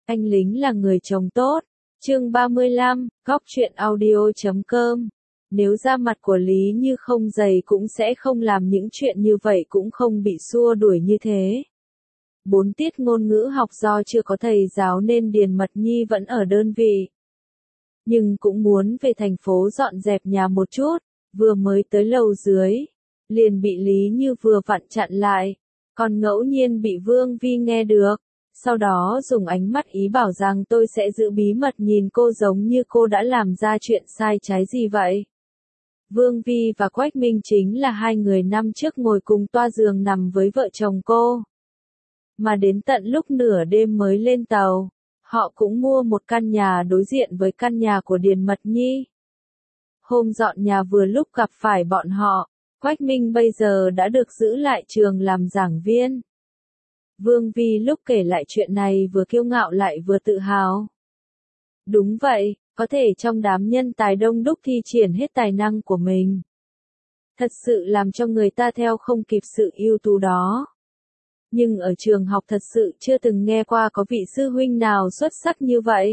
Anh lính là người chồng tốt. Chương 35, Góc truyện audio.com. Nếu da mặt của Lý Như không dày cũng sẽ không làm những chuyện như vậy, cũng không bị xua đuổi như thế. 4 tiết ngôn ngữ học do chưa có thầy giáo nên Điền Mật Nhi vẫn ở đơn vị. Nhưng cũng muốn về thành phố dọn dẹp nhà một chút, vừa mới tới lầu dưới, liền bị Lý Như vừa vặn chặn lại, còn ngẫu nhiên bị Vương Vi nghe được. Sau đó dùng ánh mắt ý bảo rằng tôi sẽ giữ bí mật nhìn cô, giống như cô đã làm ra chuyện sai trái gì vậy. Vương Vi và Quách Minh chính là hai người năm trước ngồi cùng toa giường nằm với vợ chồng cô. Mà đến tận lúc nửa đêm mới lên tàu, họ cũng mua một căn nhà đối diện với căn nhà của Điền Mật Nhi. Hôm dọn nhà vừa lúc gặp phải bọn họ, Quách Minh bây giờ đã được giữ lại trường làm giảng viên. Vương Vi lúc kể lại chuyện này vừa kiêu ngạo lại vừa tự hào. Đúng vậy, có thể trong đám nhân tài đông đúc thi triển hết tài năng của mình. Thật sự làm cho người ta theo không kịp sự ưu tú đó. Nhưng ở trường học thật sự chưa từng nghe qua có vị sư huynh nào xuất sắc như vậy.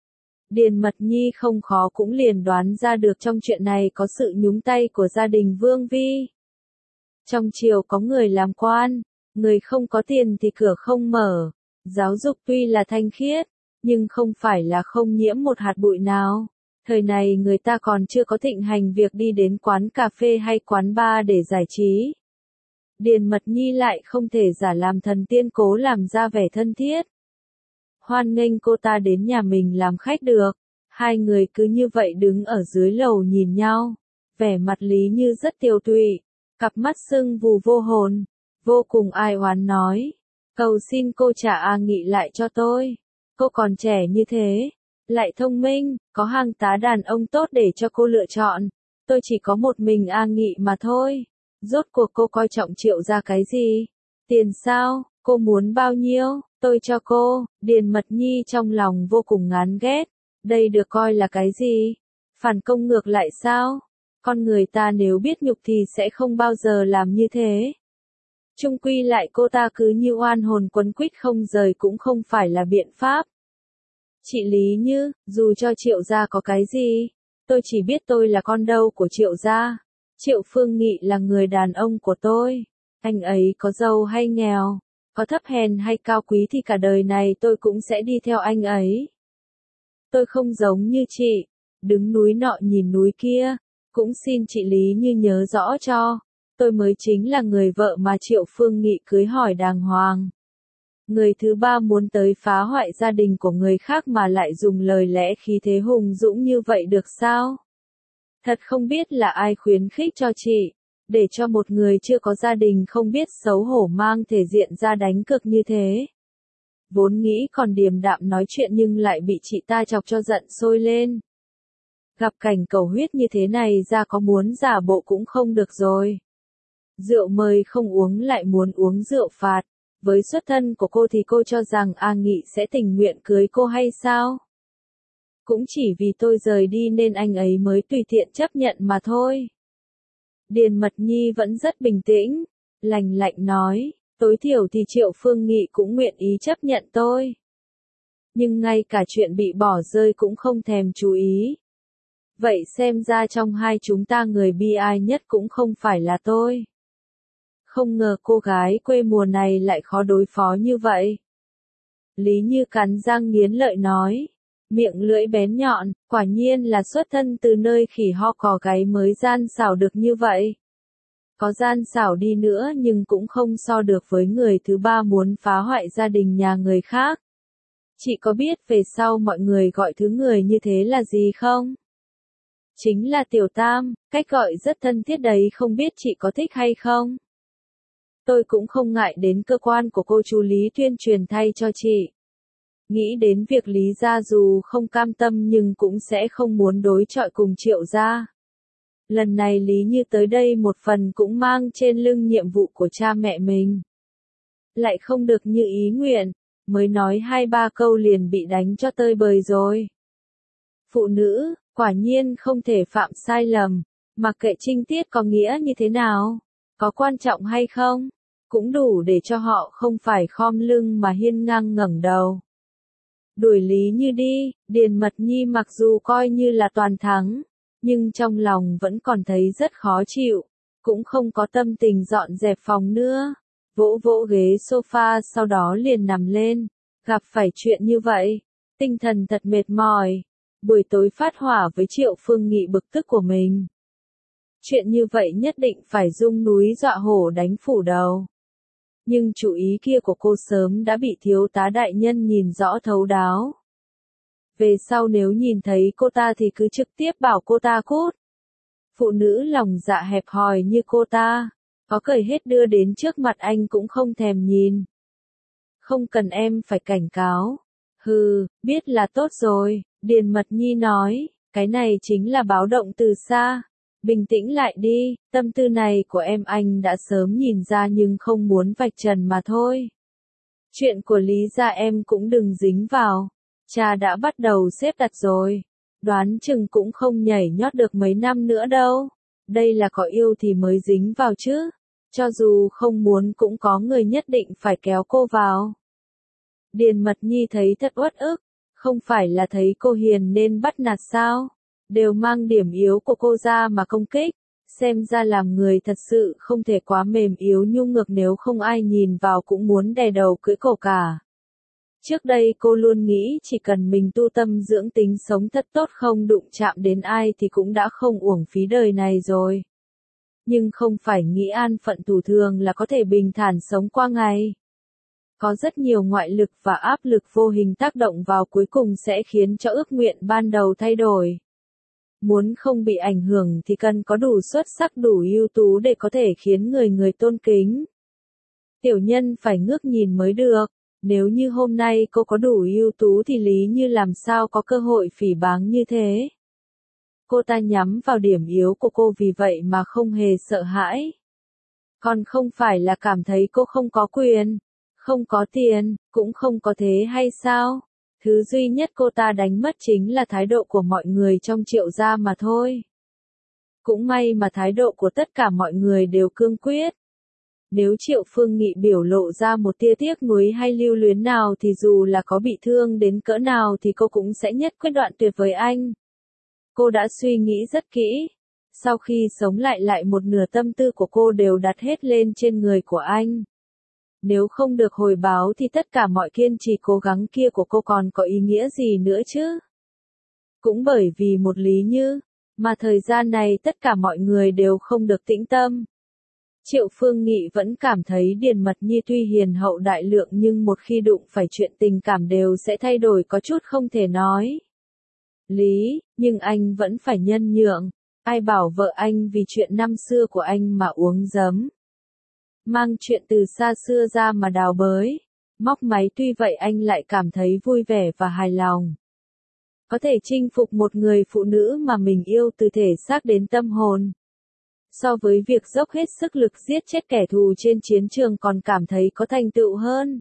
Điền Mật Nhi không khó cũng liền đoán ra được trong chuyện này có sự nhúng tay của gia đình Vương Vi. Trong triều có người làm quan, người không có tiền thì cửa không mở. Giáo dục tuy là thanh khiết, nhưng không phải là không nhiễm một hạt bụi nào. Thời này người ta còn chưa có thịnh hành việc đi đến quán cà phê hay quán bar để giải trí. Điền Mật Nhi lại không thể giả làm thần tiên cố làm ra vẻ thân thiết. Hoan nghênh cô ta đến nhà mình làm khách được. Hai người cứ như vậy đứng ở dưới lầu nhìn nhau. Vẻ mặt Lý Như rất tiều tụy, cặp mắt sưng vù vô hồn, vô cùng ai oán nói. Cầu xin cô trả A Nghị lại cho tôi. Cô còn trẻ như thế, lại thông minh, có hàng tá đàn ông tốt để cho cô lựa chọn. Tôi chỉ có một mình A Nghị mà thôi. Rốt cuộc cô coi trọng Triệu gia cái gì? Tiền sao? Cô muốn bao nhiêu? Tôi cho cô. Điền Mật Nhi trong lòng vô cùng ngán ghét. Đây được coi là cái gì? Phản công ngược lại sao? Con người ta nếu biết nhục thì sẽ không bao giờ làm như thế. Chung quy lại cô ta cứ như oan hồn quấn quýt không rời cũng không phải là biện pháp. Chị Lý Như, dù cho Triệu gia có cái gì, tôi chỉ biết tôi là con dâu của Triệu gia. Triệu Phương Nghị là người đàn ông của tôi. Anh ấy có giàu hay nghèo, có thấp hèn hay cao quý thì cả đời này tôi cũng sẽ đi theo anh ấy. Tôi không giống như chị, đứng núi nọ nhìn núi kia. Cũng xin chị Lý Như nhớ rõ cho, tôi mới chính là người vợ mà Triệu Phương Nghị cưới hỏi đàng hoàng. Người thứ ba muốn tới phá hoại gia đình của người khác mà lại dùng lời lẽ khí thế hùng dũng như vậy được sao? Thật không biết là ai khuyến khích cho chị, để cho một người chưa có gia đình không biết xấu hổ mang thể diện ra đánh cực như thế. Vốn nghĩ còn điềm đạm nói chuyện nhưng lại bị chị ta chọc cho giận sôi lên. Gặp cảnh cầu huyết như thế này ra có muốn giả bộ cũng không được rồi. Rượu mời không uống lại muốn uống rượu phạt. Với xuất thân của cô thì cô cho rằng A Nghị sẽ tình nguyện cưới cô hay sao? Cũng chỉ vì tôi rời đi nên anh ấy mới tùy tiện chấp nhận mà thôi. Điền Mật Nhi vẫn rất bình tĩnh, lành lạnh nói, tối thiểu thì Triệu Phương Nghị cũng nguyện ý chấp nhận tôi. Nhưng ngay cả chuyện bị bỏ rơi cũng không thèm chú ý. Vậy xem ra trong hai chúng ta người bi ai nhất cũng không phải là tôi. Không ngờ cô gái quê mùa này lại khó đối phó như vậy. Lý Như cắn răng nghiến lợi nói. Miệng lưỡi bén nhọn, quả nhiên là xuất thân từ nơi khỉ ho cò gáy mới gian xảo được như vậy. Có gian xảo đi nữa nhưng cũng không so được với người thứ ba muốn phá hoại gia đình nhà người khác. Chị có biết về sau mọi người gọi thứ người như thế là gì không? Chính là Tiểu Tam, cách gọi rất thân thiết đấy, không biết chị có thích hay không? Tôi cũng không ngại đến cơ quan của cô chú Lý tuyên truyền thay cho chị. Nghĩ đến việc Lý gia dù không cam tâm nhưng cũng sẽ không muốn đối chọi cùng Triệu gia. Lần này Lý Như tới đây một phần cũng mang trên lưng nhiệm vụ của cha mẹ mình. Lại không được như ý nguyện, mới nói 2-3 câu liền bị đánh cho tơi bời rồi. Phụ nữ, quả nhiên không thể phạm sai lầm, mặc kệ trinh tiết có nghĩa như thế nào, có quan trọng hay không, cũng đủ để cho họ không phải khom lưng mà hiên ngang ngẩng đầu. Đuổi Lý Như đi, Điền Mật Nhi mặc dù coi như là toàn thắng, nhưng trong lòng vẫn còn thấy rất khó chịu, cũng không có tâm tình dọn dẹp phòng nữa. Vỗ vỗ ghế sofa sau đó liền nằm lên, gặp phải chuyện như vậy, tinh thần thật mệt mỏi. Buổi tối phát hỏa với Triệu Phương Nghị bực tức của mình. Chuyện như vậy nhất định phải rung núi dọa hổ đánh phủ đầu. Nhưng chủ ý kia của cô sớm đã bị thiếu tá đại nhân nhìn rõ thấu đáo. Về sau nếu nhìn thấy cô ta thì cứ trực tiếp bảo cô ta cút. Phụ nữ lòng dạ hẹp hòi như cô ta, có cởi hết đưa đến trước mặt anh cũng không thèm nhìn. Không cần em phải cảnh cáo. Hừ, biết là tốt rồi, Điền Mật Nhi nói, cái này chính là báo động từ xa. Bình tĩnh lại đi, tâm tư này của em anh đã sớm nhìn ra nhưng không muốn vạch trần mà thôi. Chuyện của Lý gia em cũng đừng dính vào. Cha đã bắt đầu xếp đặt rồi. Đoán chừng cũng không nhảy nhót được mấy năm nữa đâu. Đây là có yêu thì mới dính vào chứ. Cho dù không muốn cũng có người nhất định phải kéo cô vào. Điền Mật Nhi thấy thật uất ức. Không phải là thấy cô hiền nên bắt nạt sao? Đều mang điểm yếu của cô ra mà công kích. Xem ra làm người thật sự không thể quá mềm yếu nhu nhược, nếu không ai nhìn vào cũng muốn đè đầu cưỡi cổ cả. Trước đây cô luôn nghĩ chỉ cần mình tu tâm dưỡng tính sống thật tốt, không đụng chạm đến ai thì cũng đã không uổng phí đời này rồi. Nhưng không phải nghĩ an phận thủ thường là có thể bình thản sống qua ngày. Có rất nhiều ngoại lực và áp lực vô hình tác động vào, cuối cùng sẽ khiến cho ước nguyện ban đầu thay đổi. Muốn không bị ảnh hưởng thì cần có đủ xuất sắc, đủ ưu tú để có thể khiến người tôn kính. Tiểu nhân phải ngước nhìn mới được. Nếu như hôm nay cô có đủ ưu tú thì Lý Như làm sao có cơ hội phỉ báng như thế. Cô ta nhắm vào điểm yếu của cô vì vậy mà không hề sợ hãi. Còn không phải là cảm thấy cô không có quyền, không có tiền, cũng không có thế hay sao? Thứ duy nhất cô ta đánh mất chính là thái độ của mọi người trong Triệu gia mà thôi. Cũng may mà thái độ của tất cả mọi người đều cương quyết. Nếu Triệu Phương Nghị biểu lộ ra một tia tiếc nuối hay lưu luyến nào thì dù là có bị thương đến cỡ nào thì cô cũng sẽ nhất quyết đoạn tuyệt với anh. Cô đã suy nghĩ rất kỹ. Sau khi sống lại một nửa tâm tư của cô đều đặt hết lên trên người của anh. Nếu không được hồi báo thì tất cả mọi kiên trì cố gắng kia của cô còn có ý nghĩa gì nữa chứ? Cũng bởi vì một Lý Như, mà thời gian này tất cả mọi người đều không được tĩnh tâm. Triệu Phương Nghị vẫn cảm thấy Điền Mật Nhi tuy hiền hậu đại lượng nhưng một khi đụng phải chuyện tình cảm đều sẽ thay đổi, có chút không thể nói. Lý, nhưng anh vẫn phải nhân nhượng. Ai bảo vợ anh vì chuyện năm xưa của anh mà uống giấm. Mang chuyện từ xa xưa ra mà đào bới. Móc máy, tuy vậy anh lại cảm thấy vui vẻ và hài lòng. Có thể chinh phục một người phụ nữ mà mình yêu từ thể xác đến tâm hồn. So với việc dốc hết sức lực giết chết kẻ thù trên chiến trường còn cảm thấy có thành tựu hơn.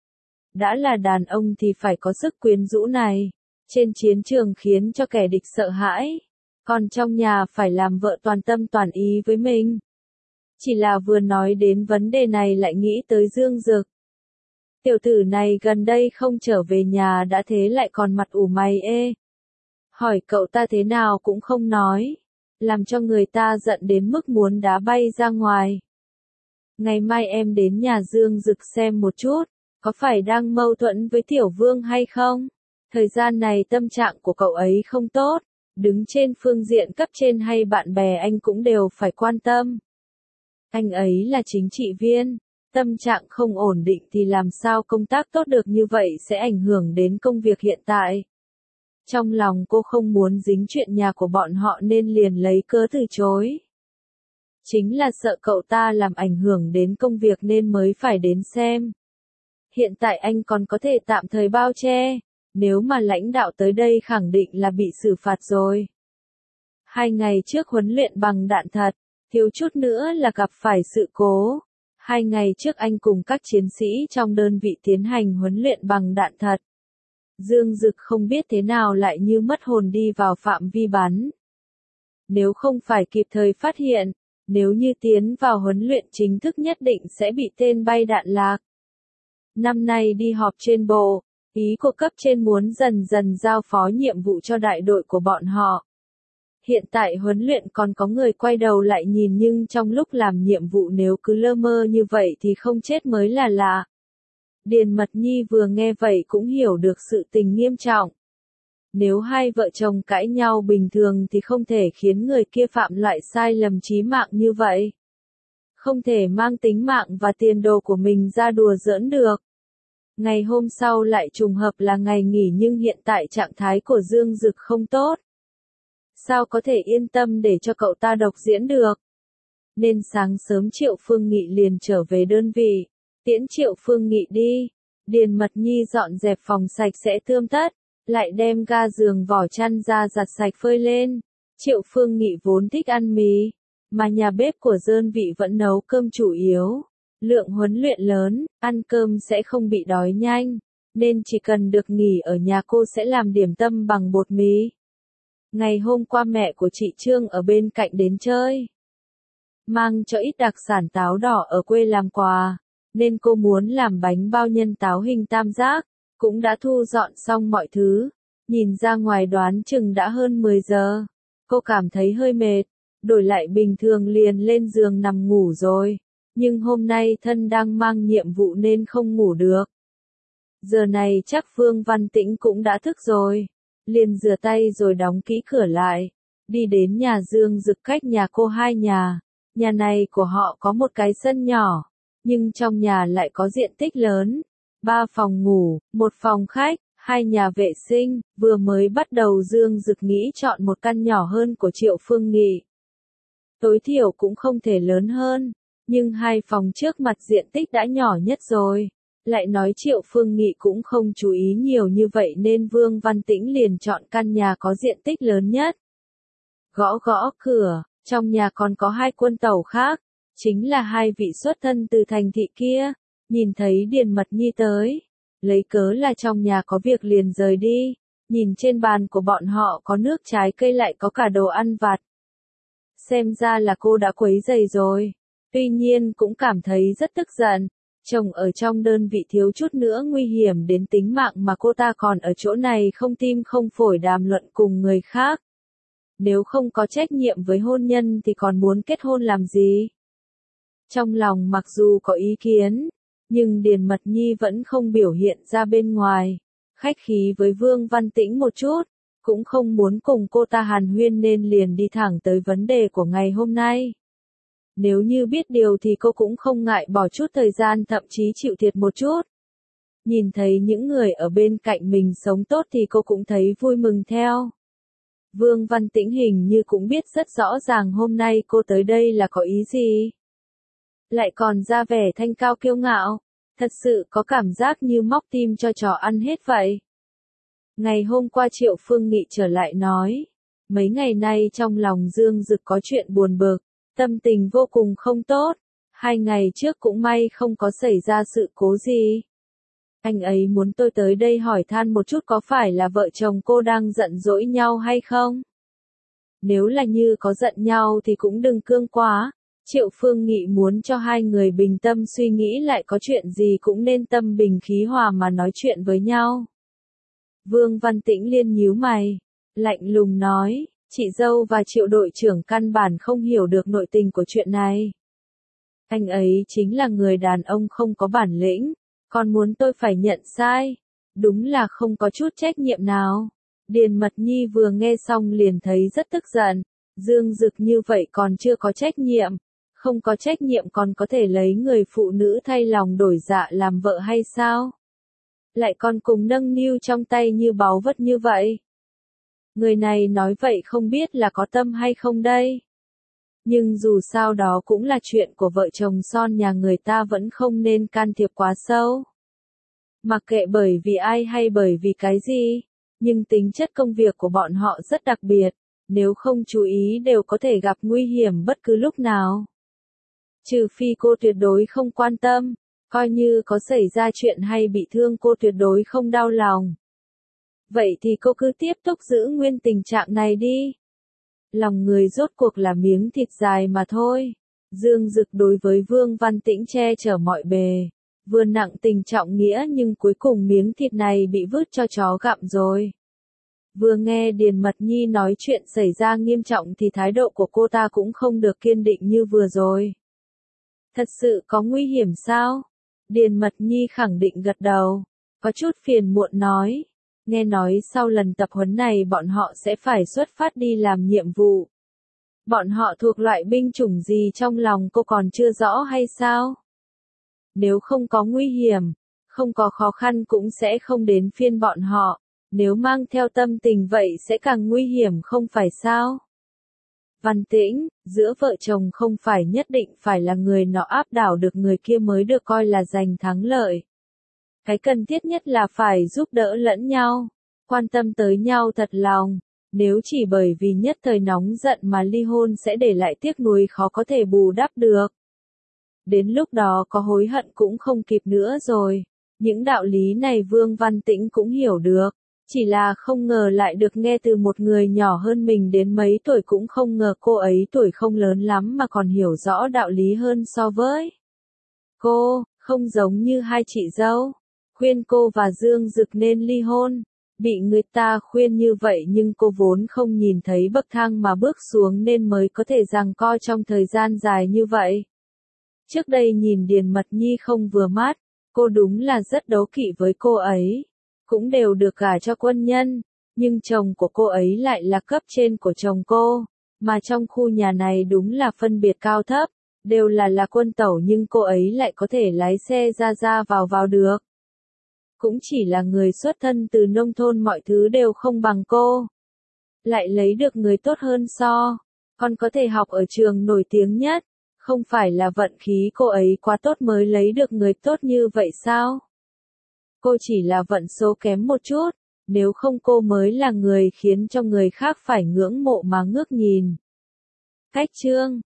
Đã là đàn ông thì phải có sức quyến rũ này. Trên chiến trường khiến cho kẻ địch sợ hãi. Còn trong nhà phải làm vợ toàn tâm toàn ý với mình. Chỉ là vừa nói đến vấn đề này lại nghĩ tới Dương Dực. Tiểu tử này gần đây không trở về nhà đã thế lại còn mặt ủ mày ê. Hỏi cậu ta thế nào cũng không nói. Làm cho người ta giận đến mức muốn đá bay ra ngoài. Ngày mai em đến nhà Dương Dực xem một chút. Có phải đang mâu thuẫn với Tiểu Vương hay không? Thời gian này tâm trạng của cậu ấy không tốt. Đứng trên phương diện cấp trên hay bạn bè anh cũng đều phải quan tâm. Anh ấy là chính trị viên. Tâm trạng không ổn định thì làm sao công tác tốt được, như vậy sẽ ảnh hưởng đến công việc hiện tại. Trong lòng cô không muốn dính chuyện nhà của bọn họ nên liền lấy cớ từ chối. Chính là sợ cậu ta làm ảnh hưởng đến công việc nên mới phải đến xem. Hiện tại anh còn có thể tạm thời bao che. Nếu mà lãnh đạo tới đây khẳng định là bị xử phạt rồi. 2 ngày trước huấn luyện bằng đạn thật, thiếu chút nữa là gặp phải sự cố. 2 ngày trước anh cùng các chiến sĩ trong đơn vị tiến hành huấn luyện bằng đạn thật. Dương Dực không biết thế nào lại như mất hồn đi vào phạm vi bắn. Nếu không phải kịp thời phát hiện, nếu như tiến vào huấn luyện chính thức nhất định sẽ bị tên bay đạn lạc. Năm nay đi họp trên bộ, Ý của cấp trên muốn dần dần giao phó nhiệm vụ cho đại đội của bọn họ. Hiện tại huấn luyện còn có người quay đầu lại nhìn nhưng trong lúc làm nhiệm vụ nếu cứ lơ mơ như vậy thì không chết mới là lạ. Điền Mật Nhi vừa nghe vậy cũng hiểu được sự tình nghiêm trọng. Nếu hai vợ chồng cãi nhau bình thường thì không thể khiến người kia phạm loại sai lầm chí mạng như vậy. Không thể mang tính mạng và tiền đồ của mình ra đùa giỡn được. Ngày hôm sau lại trùng hợp là ngày nghỉ nhưng hiện tại trạng thái của Dương Dực không tốt. Sao có thể yên tâm để cho cậu ta độc diễn được? Nên sáng sớm Triệu Phương Nghị liền trở về đơn vị, tiễn Triệu Phương Nghị đi. Điền Mật Nhi dọn dẹp phòng sạch sẽ tươm tất, lại đem ga giường vỏ chăn ra giặt sạch phơi lên. Triệu Phương Nghị vốn thích ăn mì, mà nhà bếp của đơn vị vẫn nấu cơm chủ yếu. Lượng huấn luyện lớn, ăn cơm sẽ không bị đói nhanh, nên chỉ cần được nghỉ ở nhà cô sẽ làm điểm tâm bằng bột mì. Ngày hôm qua mẹ của chị Trương ở bên cạnh đến chơi, mang cho ít đặc sản táo đỏ ở quê làm quà, nên cô muốn làm bánh bao nhân táo hình tam giác, cũng đã thu dọn xong mọi thứ. Nhìn ra ngoài đoán chừng đã hơn 10 giờ, cô cảm thấy hơi mệt, đổi lại bình thường liền lên giường nằm ngủ rồi, nhưng hôm nay thân đang mang nhiệm vụ nên không ngủ được. Giờ này chắc Vương Văn Tĩnh cũng đã thức rồi, liền rửa tay rồi đóng kỹ cửa lại, đi đến nhà Dương Dực cách nhà cô 2 nhà. Nhà này của họ có một cái sân nhỏ, nhưng trong nhà lại có diện tích lớn, 3 phòng ngủ, 1 phòng khách, 2 nhà vệ sinh. Vừa mới bắt đầu Dương Dực nghĩ chọn một căn nhỏ hơn của Triệu Phương Nghị. Tối thiểu cũng không thể lớn hơn, nhưng 2 phòng trước mặt diện tích đã nhỏ nhất rồi. Lại nói Triệu Phương Nghị cũng không chú ý nhiều như vậy nên Vương Văn Tĩnh liền chọn căn nhà có diện tích lớn nhất. Gõ gõ cửa, trong nhà còn có 2 quân tẩu khác, chính là 2 vị xuất thân từ thành thị kia. Nhìn thấy Điền Mật Nhi tới, lấy cớ là trong nhà có việc liền rời đi. Nhìn trên bàn của bọn họ có nước trái cây lại có cả đồ ăn vặt. Xem ra là cô đã quấy rầy rồi. Tuy nhiên cũng cảm thấy rất tức giận. Chồng ở trong đơn vị thiếu chút nữa nguy hiểm đến tính mạng mà cô ta còn ở chỗ này không tim không phổi đàm luận cùng người khác. Nếu không có trách nhiệm với hôn nhân thì còn muốn kết hôn làm gì? Trong lòng mặc dù có ý kiến, nhưng Điền Mật Nhi vẫn không biểu hiện ra bên ngoài. Khách khí với Vương Văn Tĩnh một chút, cũng không muốn cùng cô ta hàn huyên nên liền đi thẳng tới vấn đề của ngày hôm nay. Nếu như biết điều thì cô cũng không ngại bỏ chút thời gian thậm chí chịu thiệt một chút. Nhìn thấy những người ở bên cạnh mình sống tốt thì cô cũng thấy vui mừng theo. Vương Văn Tĩnh hình như cũng biết rất rõ ràng hôm nay cô tới đây là có ý gì. Lại còn ra vẻ thanh cao kiêu ngạo, thật sự có cảm giác như móc tim cho chó ăn hết vậy. Ngày hôm qua Triệu Phương Nghị trở lại nói, mấy ngày nay trong lòng Dương Dực có chuyện buồn bực, tâm tình vô cùng không tốt, 2 ngày trước cũng may không có xảy ra sự cố gì. Anh ấy muốn tôi tới đây hỏi than một chút có phải là vợ chồng cô đang giận dỗi nhau hay không? Nếu là như có giận nhau thì cũng đừng cương quá. Triệu Phương Nghị muốn cho 2 người bình tâm suy nghĩ lại có chuyện gì cũng nên tâm bình khí hòa mà nói chuyện với nhau. Vương Văn Tĩnh liên nhíu mày, lạnh lùng nói, chị dâu và Triệu đội trưởng căn bản không hiểu được nội tình của chuyện này. Anh ấy chính là người đàn ông không có bản lĩnh, còn muốn tôi phải nhận sai, đúng là không có chút trách nhiệm nào. Điền Mật Nhi vừa nghe xong liền thấy rất tức giận, Dương Dực như vậy còn chưa có trách nhiệm, không có trách nhiệm còn có thể lấy người phụ nữ thay lòng đổi dạ làm vợ hay sao? Lại còn cùng nâng niu trong tay như báu vật như vậy. Người này nói vậy không biết là có tâm hay không đây. Nhưng dù sao đó cũng là chuyện của vợ chồng son nhà người ta vẫn không nên can thiệp quá sâu. Mặc kệ bởi vì ai hay bởi vì cái gì, nhưng tính chất công việc của bọn họ rất đặc biệt, nếu không chú ý đều có thể gặp nguy hiểm bất cứ lúc nào. Trừ phi cô tuyệt đối không quan tâm, coi như có xảy ra chuyện hay bị thương cô tuyệt đối không đau lòng. Vậy thì cô cứ tiếp tục giữ nguyên tình trạng này đi. Lòng người rốt cuộc là miếng thịt dài mà thôi. Dương Dực đối với Vương Văn Tĩnh che chở mọi bề. Vừa nặng tình trọng nghĩa nhưng cuối cùng miếng thịt này bị vứt cho chó gặm rồi. Vừa nghe Điền Mật Nhi nói chuyện xảy ra nghiêm trọng thì thái độ của cô ta cũng không được kiên định như vừa rồi. Thật sự có nguy hiểm sao? Điền Mật Nhi khẳng định gật đầu, có chút phiền muộn nói. Nghe nói sau lần tập huấn này bọn họ sẽ phải xuất phát đi làm nhiệm vụ. Bọn họ thuộc loại binh chủng gì trong lòng cô còn chưa rõ hay sao? Nếu không có nguy hiểm, không có khó khăn cũng sẽ không đến phiên bọn họ. Nếu mang theo tâm tình vậy sẽ càng nguy hiểm không phải sao? Văn Tĩnh, giữa vợ chồng không phải nhất định phải là người nọ áp đảo được người kia mới được coi là giành thắng lợi. Cái cần thiết nhất là phải giúp đỡ lẫn nhau, quan tâm tới nhau thật lòng. Nếu chỉ bởi vì nhất thời nóng giận mà ly hôn sẽ để lại tiếc nuối khó có thể bù đắp được. Đến lúc đó có hối hận cũng không kịp nữa rồi. Những đạo lý này Vương Văn Tĩnh cũng hiểu được. Chỉ là không ngờ lại được nghe từ một người nhỏ hơn mình đến mấy tuổi, cũng không ngờ cô ấy tuổi không lớn lắm mà còn hiểu rõ đạo lý hơn so với cô, không giống như hai chị dâu. Khuyên cô và Dương Dực nên ly hôn. Bị người ta khuyên như vậy nhưng cô vốn không nhìn thấy bậc thang mà bước xuống nên mới có thể giằng co trong thời gian dài như vậy. Trước đây nhìn Điền Mật Nhi không vừa mắt, cô đúng là rất đố kỵ với cô ấy. Cũng đều được gả cho quân nhân, nhưng chồng của cô ấy lại là cấp trên của chồng cô, mà trong khu nhà này đúng là phân biệt cao thấp, đều là quân tẩu nhưng cô ấy lại có thể lái xe ra vào được. Cũng chỉ là người xuất thân từ nông thôn mọi thứ đều không bằng cô. Lại lấy được người tốt hơn còn có thể học ở trường nổi tiếng nhất, không phải là vận khí cô ấy quá tốt mới lấy được người tốt như vậy sao? Cô chỉ là vận số kém một chút, nếu không cô mới là người khiến cho người khác phải ngưỡng mộ mà ngước nhìn. Cách chương